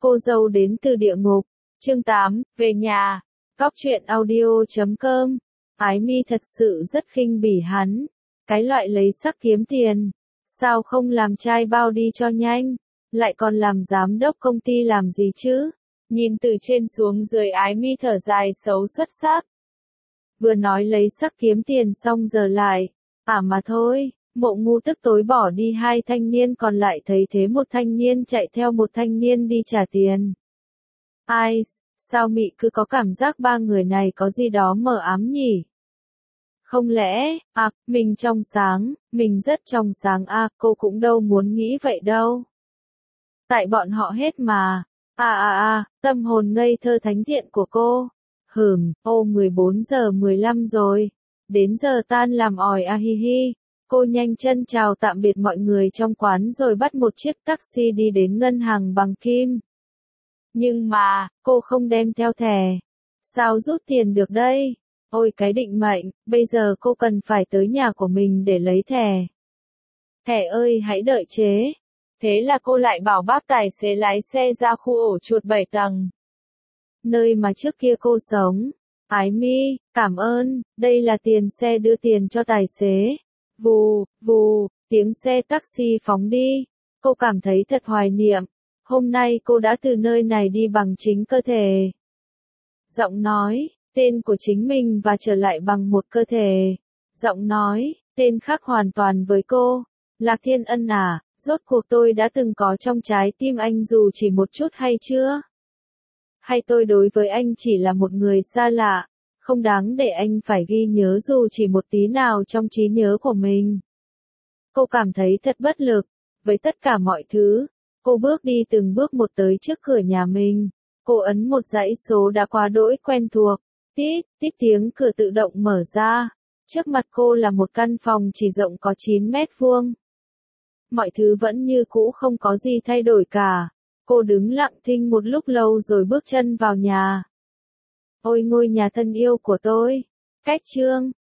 Cô dâu đến từ địa ngục. Chương 8, về nhà. Cóc truyện audio.com. Ái Mi thật sự rất khinh bỉ hắn. Cái loại lấy sắc kiếm tiền. Sao không làm trai bao đi cho nhanh? Lại còn làm giám đốc công ty làm gì chứ? Nhìn từ trên xuống dưới Ái Mi thở dài xấu xuất sắc. Vừa nói lấy sắc kiếm tiền xong giờ lại. Mà thôi. Mộ Ngu tức tối bỏ đi hai thanh niên còn lại thấy thế một thanh niên chạy theo một thanh niên đi trả tiền. Ai, sao mị cứ có cảm giác ba người này có gì đó mờ ám nhỉ? Không lẽ, mình trong sáng, mình rất trong sáng cô cũng đâu muốn nghĩ vậy đâu. Tại bọn họ hết mà. Tâm hồn ngây thơ thánh thiện của cô. 14 giờ 15 rồi. Đến giờ tan làm ỏi hi hi. Cô nhanh chân chào tạm biệt mọi người trong quán rồi bắt một chiếc taxi đi đến ngân hàng bằng kim. Nhưng mà, cô không đem theo thẻ. Sao rút tiền được đây? Ôi cái định mệnh, bây giờ cô cần phải tới nhà của mình để lấy thẻ. Thẻ ơi hãy đợi chế. Thế là cô lại bảo bác tài xế lái xe ra khu ổ chuột 7 tầng. Nơi mà trước kia cô sống. Ái Mi, cảm ơn, đây là tiền xe đưa tiền cho tài xế. Vù, vù, tiếng xe taxi phóng đi. Cô cảm thấy thật hoài niệm. Hôm nay cô đã từ nơi này đi bằng chính cơ thể. Giọng nói, tên của chính mình và trở lại bằng một cơ thể. Giọng nói, tên khác hoàn toàn với cô. Lạc Thiên Ân rốt cuộc tôi đã từng có trong trái tim anh dù chỉ một chút hay chưa? Hay tôi đối với anh chỉ là một người xa lạ, không đáng để anh phải ghi nhớ dù chỉ một tí nào trong trí nhớ của mình. Cô cảm thấy thật bất lực, với tất cả mọi thứ. Cô bước đi từng bước một tới trước cửa nhà mình. Cô ấn một dãy số đã quá đỗi quen thuộc. Tít, tít tiếng cửa tự động mở ra. Trước mặt cô là một căn phòng chỉ rộng có 9 mét vuông. Mọi thứ vẫn như cũ không có gì thay đổi cả. Cô đứng lặng thinh một lúc lâu rồi bước chân vào nhà. Ôi ngôi nhà thân yêu của tôi. Cách chương